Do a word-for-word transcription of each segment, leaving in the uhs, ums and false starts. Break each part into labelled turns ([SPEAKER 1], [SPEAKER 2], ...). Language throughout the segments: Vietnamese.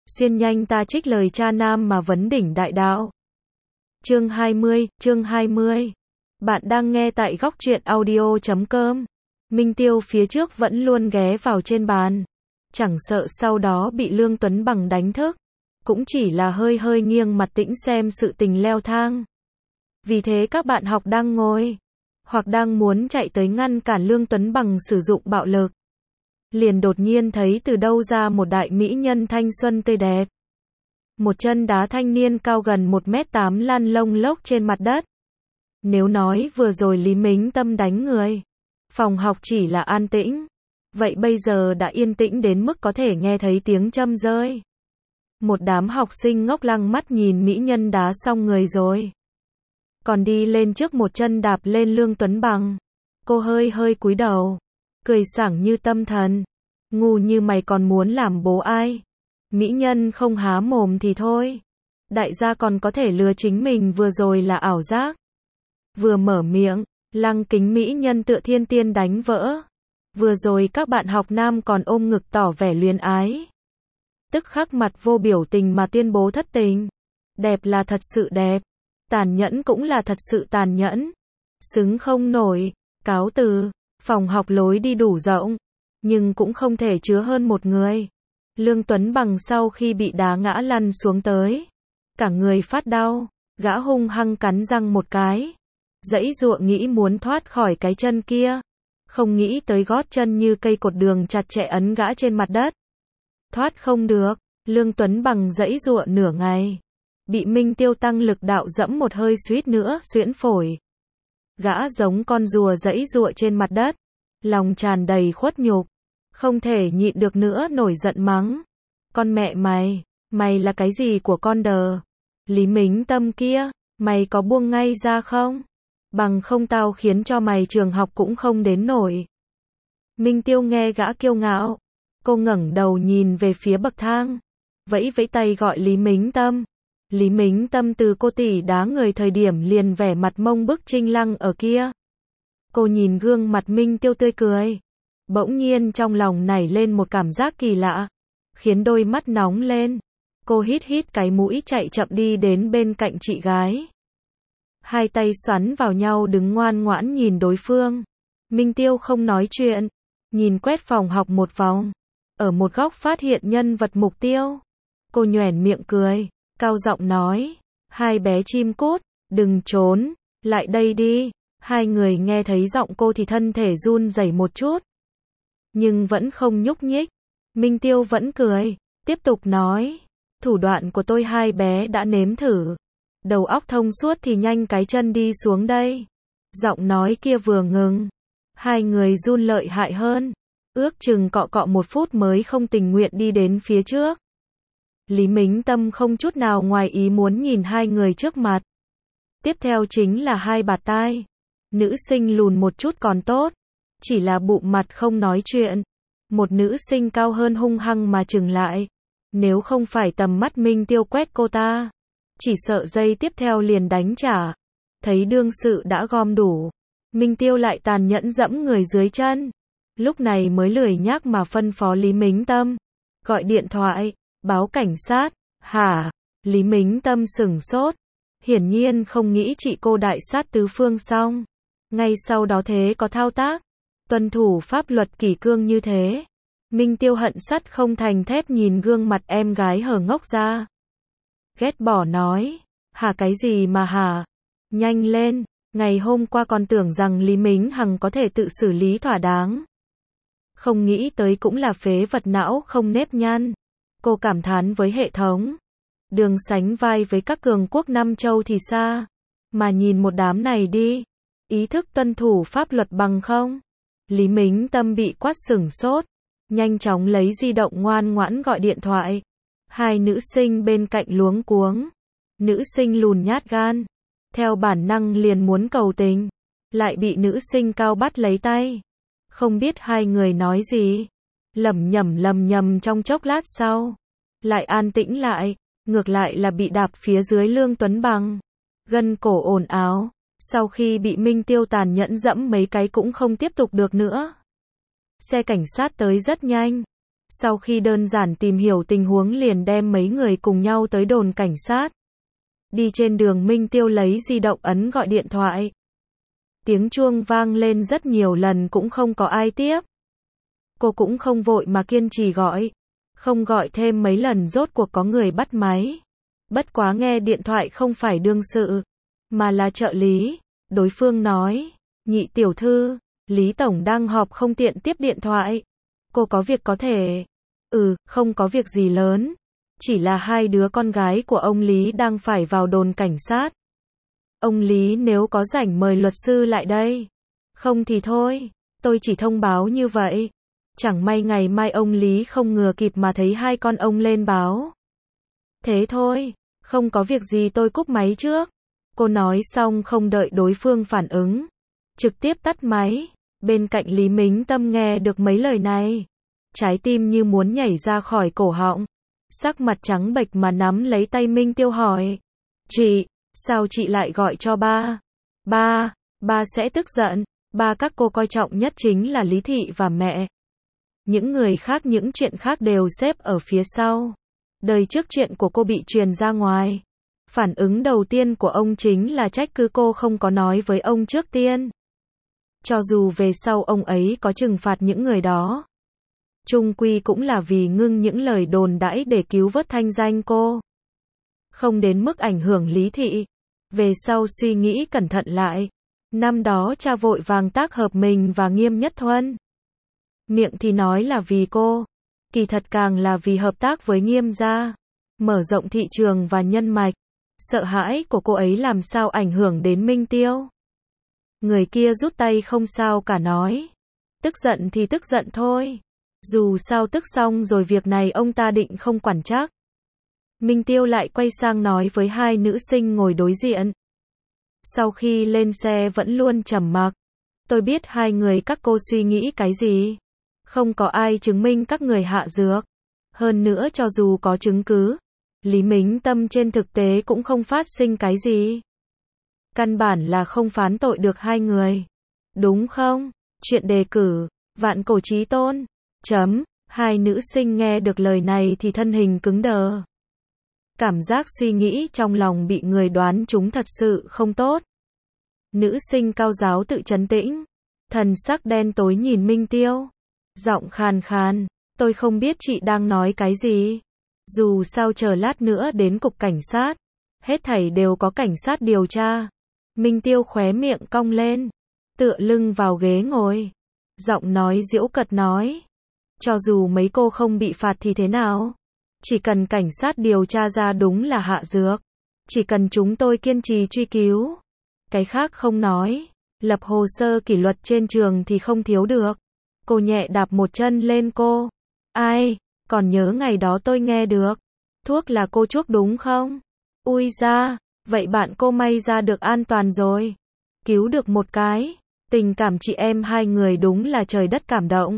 [SPEAKER 1] Xuyên nhanh ta trích lời cha nam mà vấn đỉnh đại đạo. Chương hai mươi, chương hai mươi. Bạn đang nghe tại góc truyện audio chấm com. Minh Tiêu phía trước vẫn luôn ghé vào trên bàn, chẳng sợ sau đó bị Lương Tuấn Bằng đánh thức, cũng chỉ là hơi hơi nghiêng mặt tĩnh xem sự tình leo thang. Vì thế các bạn học đang ngồi, hoặc đang muốn chạy tới ngăn cản Lương Tuấn Bằng sử dụng bạo lực, liền đột nhiên thấy từ đâu ra một đại mỹ nhân thanh xuân tươi đẹp. Một chân đá thanh niên cao gần một mét tám lăn lông lốc trên mặt đất. Nếu nói vừa rồi Lý Mính Tâm đánh người, phòng học chỉ là an tĩnh, vậy bây giờ đã yên tĩnh đến mức có thể nghe thấy tiếng châm rơi. Một đám học sinh ngốc lăng mắt nhìn mỹ nhân đá xong người rồi, còn đi lên trước một chân đạp lên Lương Tuấn Bằng. Cô hơi hơi cúi đầu, cười sảng như tâm thần. Ngu như mày còn muốn làm bố ai? Mỹ nhân không há mồm thì thôi, đại gia còn có thể lừa chính mình vừa rồi là ảo giác. Vừa mở miệng, lăng kính mỹ nhân tựa thiên tiên đánh vỡ. Vừa rồi các bạn học nam còn ôm ngực tỏ vẻ luyến ái, tức khắc mặt vô biểu tình mà tuyên bố thất tình. Đẹp là thật sự đẹp, tàn nhẫn cũng là thật sự tàn nhẫn. Xứng không nổi, cáo từ. Phòng học lối đi đủ rộng, nhưng cũng không thể chứa hơn một người. Lương Tuấn Bằng sau khi bị đá ngã lăn xuống tới, cả người phát đau, gã hung hăng cắn răng một cái, giãy giụa nghĩ muốn thoát khỏi cái chân kia, không nghĩ tới gót chân như cây cột đường chặt chẽ ấn gã trên mặt đất. Thoát không được, Lương Tuấn Bằng giãy giụa nửa ngày, bị Minh Tiêu tăng lực đạo dẫm một hơi suýt nữa xuyễn phổi. Gã giống con rùa giãy giụa trên mặt đất, lòng tràn đầy khuất nhục, không thể nhịn được nữa nổi giận mắng. Con mẹ mày, mày là cái gì của con đờ? Lý Mính Tâm kia, mày có buông ngay ra không? Bằng không tao khiến cho mày trường học cũng không đến nổi. Minh Tiêu nghe gã kiêu ngạo, cô ngẩng đầu nhìn về phía bậc thang, vẫy vẫy tay gọi Lý Mính Tâm. Lý Mính Tâm từ cô tỷ đá người thời điểm liền vẻ mặt mông bức trinh lăng ở kia. Cô nhìn gương mặt Minh Tiêu tươi cười, bỗng nhiên trong lòng nảy lên một cảm giác kỳ lạ, khiến đôi mắt nóng lên. Cô hít hít cái mũi chạy chậm đi đến bên cạnh chị gái, hai tay xoắn vào nhau đứng ngoan ngoãn nhìn đối phương. Minh Tiêu không nói chuyện, nhìn quét phòng học một vòng, ở một góc phát hiện nhân vật mục tiêu. Cô nhoẻn miệng cười, cao giọng nói, hai bé chim cút, đừng trốn, lại đây đi. Hai người nghe thấy giọng cô thì thân thể run rẩy một chút, nhưng vẫn không nhúc nhích. Minh Tiêu vẫn cười, tiếp tục nói, thủ đoạn của tôi hai bé đã nếm thử, đầu óc thông suốt thì nhanh cái chân đi xuống đây. Giọng nói kia vừa ngừng, hai người run lợi hại hơn, ước chừng cọ cọ một phút mới không tình nguyện đi đến phía trước. Lý Mính Tâm không chút nào ngoài ý muốn nhìn hai người trước mặt. Tiếp theo chính là hai bạt tai. Nữ sinh lùn một chút còn tốt, chỉ là bụng mặt không nói chuyện. Một nữ sinh cao hơn hung hăng mà chừng lại. Nếu không phải tầm mắt Minh Tiêu quét cô ta, chỉ sợ giây tiếp theo liền đánh trả. Thấy đương sự đã gom đủ, Minh Tiêu lại tàn nhẫn dẫm người dưới chân. Lúc này mới lười nhác mà phân phó Lý Mính Tâm, gọi điện thoại, báo cảnh sát. Hả? Lý Mính Tâm sửng sốt, hiển nhiên không nghĩ chị cô đại sát tứ phương xong. Ngay sau đó thế có thao tác, tuân thủ pháp luật kỷ cương như thế. Minh Tiêu hận sắt không thành thép nhìn gương mặt em gái hở ngốc ra. Ghét bỏ nói, hả cái gì mà hả? Nhanh lên, ngày hôm qua còn tưởng rằng Lý Mính Hằng có thể tự xử lý thỏa đáng. Không nghĩ tới cũng là phế vật não không nếp nhăn. Cô cảm thán với hệ thống. Đường sánh vai với các cường quốc năm châu thì xa. Mà nhìn một đám này đi. Ý thức tuân thủ pháp luật bằng không? Lý Mính Tâm bị quát sửng sốt, nhanh chóng lấy di động ngoan ngoãn gọi điện thoại. Hai nữ sinh bên cạnh luống cuống. Nữ sinh lùn nhát gan, theo bản năng liền muốn cầu tình, lại bị nữ sinh cao bắt lấy tay. Không biết hai người nói gì, lẩm nhẩm lầm nhầm trong chốc lát sau, lại an tĩnh lại, ngược lại là bị đạp phía dưới Lương Tuấn Bằng. Gân cổ ồn ào. Sau khi bị Minh Tiêu tàn nhẫn dẫm mấy cái cũng không tiếp tục được nữa. Xe cảnh sát tới rất nhanh. Sau khi đơn giản tìm hiểu tình huống liền đem mấy người cùng nhau tới đồn cảnh sát. Đi trên đường Minh Tiêu lấy di động ấn gọi điện thoại. Tiếng chuông vang lên rất nhiều lần cũng không có ai tiếp. Cô cũng không vội mà kiên trì gọi. Không gọi thêm mấy lần rốt cuộc có người bắt máy. Bất quá nghe điện thoại không phải đương sự, mà là trợ lý. Đối phương nói, nhị tiểu thư, Lý Tổng đang họp không tiện tiếp điện thoại. Cô có việc có thể. Ừ, không có việc gì lớn. Chỉ là hai đứa con gái của ông Lý đang phải vào đồn cảnh sát. Ông Lý nếu có rảnh mời luật sư lại đây. Không thì thôi, tôi chỉ thông báo như vậy. Chẳng may ngày mai ông Lý không ngừa kịp mà thấy hai con ông lên báo. Thế thôi, không có việc gì tôi cúp máy trước. Cô nói xong không đợi đối phương phản ứng. Trực tiếp tắt máy. Bên cạnh Lý Mính Tâm nghe được mấy lời này. Trái tim như muốn nhảy ra khỏi cổ họng. Sắc mặt trắng bệch mà nắm lấy tay Minh Tiêu hỏi. Chị, sao chị lại gọi cho ba? Ba, ba sẽ tức giận. Ba các cô coi trọng nhất chính là Lý Thị và mẹ. Những người khác những chuyện khác đều xếp ở phía sau. Đời trước chuyện của cô bị truyền ra ngoài. Phản ứng đầu tiên của ông chính là trách cứ cô không có nói với ông trước tiên. Cho dù về sau ông ấy có trừng phạt những người đó. Chung quy cũng là vì ngưng những lời đồn đãi để cứu vớt thanh danh cô. Không đến mức ảnh hưởng Lý Thị. Về sau suy nghĩ cẩn thận lại. Năm đó cha vội vàng tác hợp mình và Nghiêm Nhất Thuân. Miệng thì nói là vì cô. Kỳ thật càng là vì hợp tác với Nghiêm gia. Mở rộng thị trường và nhân mạch. Sợ hãi của cô ấy làm sao ảnh hưởng đến Minh Tiêu. Người kia rút tay không sao cả nói. Tức giận thì tức giận thôi. Dù sao tức xong rồi việc này ông ta định không quản trách. Minh Tiêu lại quay sang nói với hai nữ sinh ngồi đối diện. Sau khi lên xe vẫn luôn trầm mặc. Tôi biết hai người các cô suy nghĩ cái gì. Không có ai chứng minh các người hạ dược. Hơn nữa cho dù có chứng cứ, Lý Mính Tâm trên thực tế cũng không phát sinh cái gì. Căn bản là không phán tội được hai người. Đúng không? Chuyện đề cử, vạn cổ chí tôn. Chấm. Hai nữ sinh nghe được lời này thì thân hình cứng đờ. Cảm giác suy nghĩ trong lòng bị người đoán trúng thật sự không tốt. Nữ sinh cao giáo tự trấn tĩnh. Thần sắc đen tối nhìn Minh Tiêu. Giọng khàn khàn. Tôi không biết chị đang nói cái gì. Dù sao chờ lát nữa đến cục cảnh sát. Hết thảy đều có cảnh sát điều tra. Minh Tiêu khóe miệng cong lên. Tựa lưng vào ghế ngồi. Giọng nói giễu cợt nói. Cho dù mấy cô không bị phạt thì thế nào? Chỉ cần cảnh sát điều tra ra đúng là hạ dược. Chỉ cần chúng tôi kiên trì truy cứu. Cái khác không nói. Lập hồ sơ kỷ luật trên trường thì không thiếu được. Cô nhẹ đạp một chân lên cô. Ai? Còn nhớ ngày đó tôi nghe được. Thuốc là cô chuốc đúng không? Ui da, vậy bạn cô may ra được an toàn rồi. Cứu được một cái. Tình cảm chị em hai người đúng là trời đất cảm động.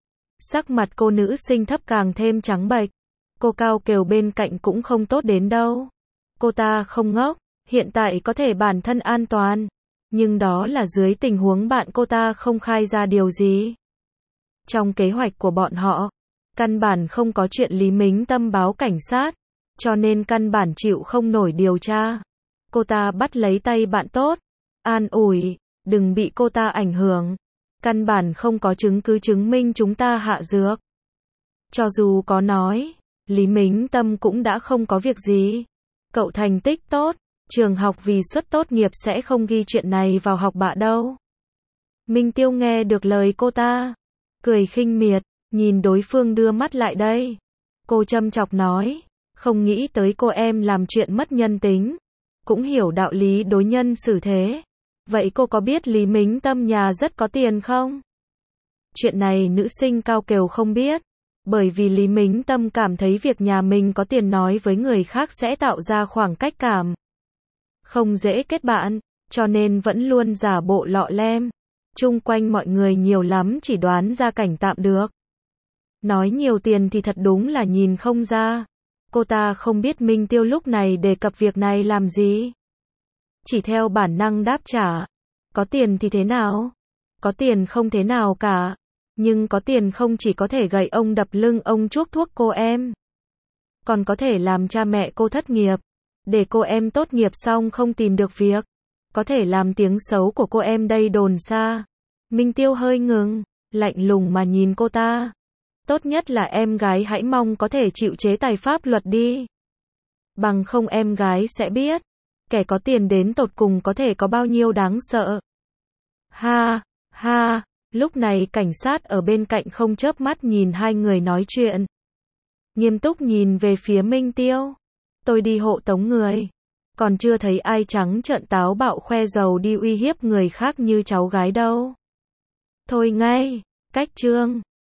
[SPEAKER 1] Sắc mặt cô nữ sinh thấp càng thêm trắng bệch. Cô Cao Kiều bên cạnh cũng không tốt đến đâu. Cô ta không ngốc, hiện tại có thể bản thân an toàn. Nhưng đó là dưới tình huống bạn cô ta không khai ra điều gì. Trong kế hoạch của bọn họ, căn bản không có chuyện Lý Mính Tâm báo cảnh sát. Cho nên căn bản chịu không nổi điều tra. Cô ta bắt lấy tay bạn tốt. An ủi, đừng bị cô ta ảnh hưởng. Căn bản không có chứng cứ chứng minh chúng ta hạ dược. Cho dù có nói, Lý Mính Tâm cũng đã không có việc gì. Cậu thành tích tốt, trường học vì suất tốt nghiệp sẽ không ghi chuyện này vào học bạ đâu. Minh Tiêu nghe được lời cô ta, cười khinh miệt, nhìn đối phương đưa mắt lại đây. Cô châm chọc nói, không nghĩ tới cô em làm chuyện mất nhân tính. Cũng hiểu đạo lý đối nhân xử thế. Vậy cô có biết Lý Mính Tâm nhà rất có tiền không? Chuyện này nữ sinh Cao Kiều không biết. Bởi vì Lý Mính Tâm cảm thấy việc nhà mình có tiền nói với người khác sẽ tạo ra khoảng cách cảm. Không dễ kết bạn, cho nên vẫn luôn giả bộ lọ lem. Chung quanh mọi người nhiều lắm chỉ đoán ra cảnh tạm được. Nói nhiều tiền thì thật đúng là nhìn không ra. Cô ta không biết Minh Tiêu lúc này đề cập việc này làm gì. Chỉ theo bản năng đáp trả. Có tiền thì thế nào? Có tiền không thế nào cả. Nhưng có tiền không chỉ có thể gậy ông đập lưng ông chuốc thuốc cô em, còn có thể làm cha mẹ cô thất nghiệp, để cô em tốt nghiệp xong không tìm được việc, có thể làm tiếng xấu của cô em đây đồn xa. Minh Tiêu hơi ngừng, lạnh lùng mà nhìn cô ta. Tốt nhất là em gái hãy mong có thể chịu chế tài pháp luật đi. Bằng không em gái sẽ biết, kẻ có tiền đến tột cùng có thể có bao nhiêu đáng sợ. Ha, ha, lúc này cảnh sát ở bên cạnh không chớp mắt nhìn hai người nói chuyện. Nghiêm túc nhìn về phía Minh Tiêu. Tôi đi hộ tống người. Còn chưa thấy ai trắng trợn táo bạo khoe giàu đi uy hiếp người khác như cháu gái đâu. Thôi ngay, cách chương.